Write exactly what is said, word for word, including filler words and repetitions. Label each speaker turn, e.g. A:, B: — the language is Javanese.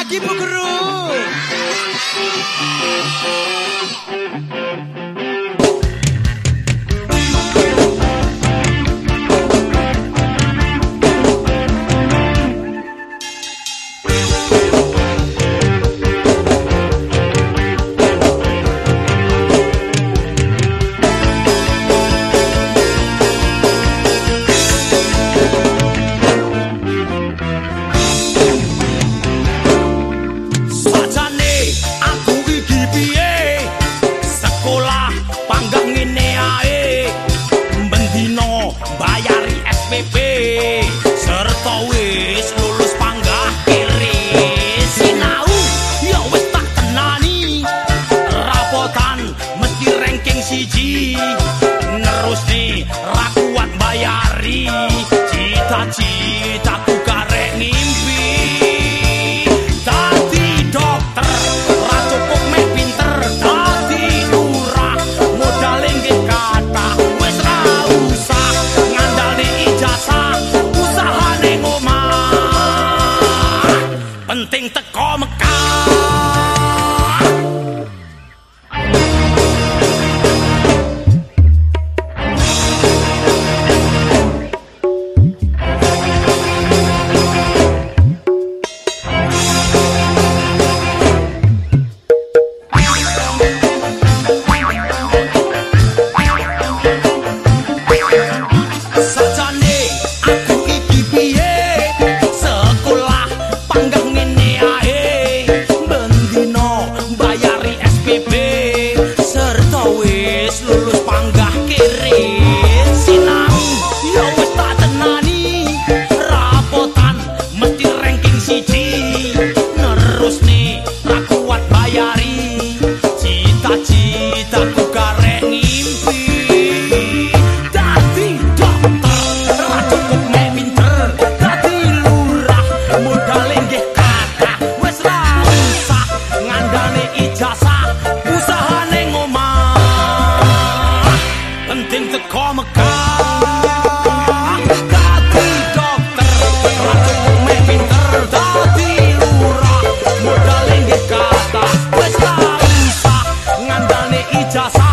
A: lagi Bu Guru.
B: Bayari S P P serta wis lulus panggah kiri sinau ya wis tak tenani rapotan mesti ranking siji nerus nih ra kuat bayari cita-citaku karek ngimpi dadi dokter ra cukup mek pinter dadi lurah modal nggih kata wis ra usah penting teko Mekah. Lulus panggah kiri sinau ya wis tak tenani rapotan mesti ranking siji nerus nih ra kuat bayari cita-citaku karek ngimpi dadi dokter ra cukup mek pinter dadi lurah modal nggih kathah wis ra usah ngandane ijazah usahane ngomah penting teko Mekah dadi dokter ra cukup mek pinter dadi lurah modal nggih kathah wis ra usah ngandane ijazah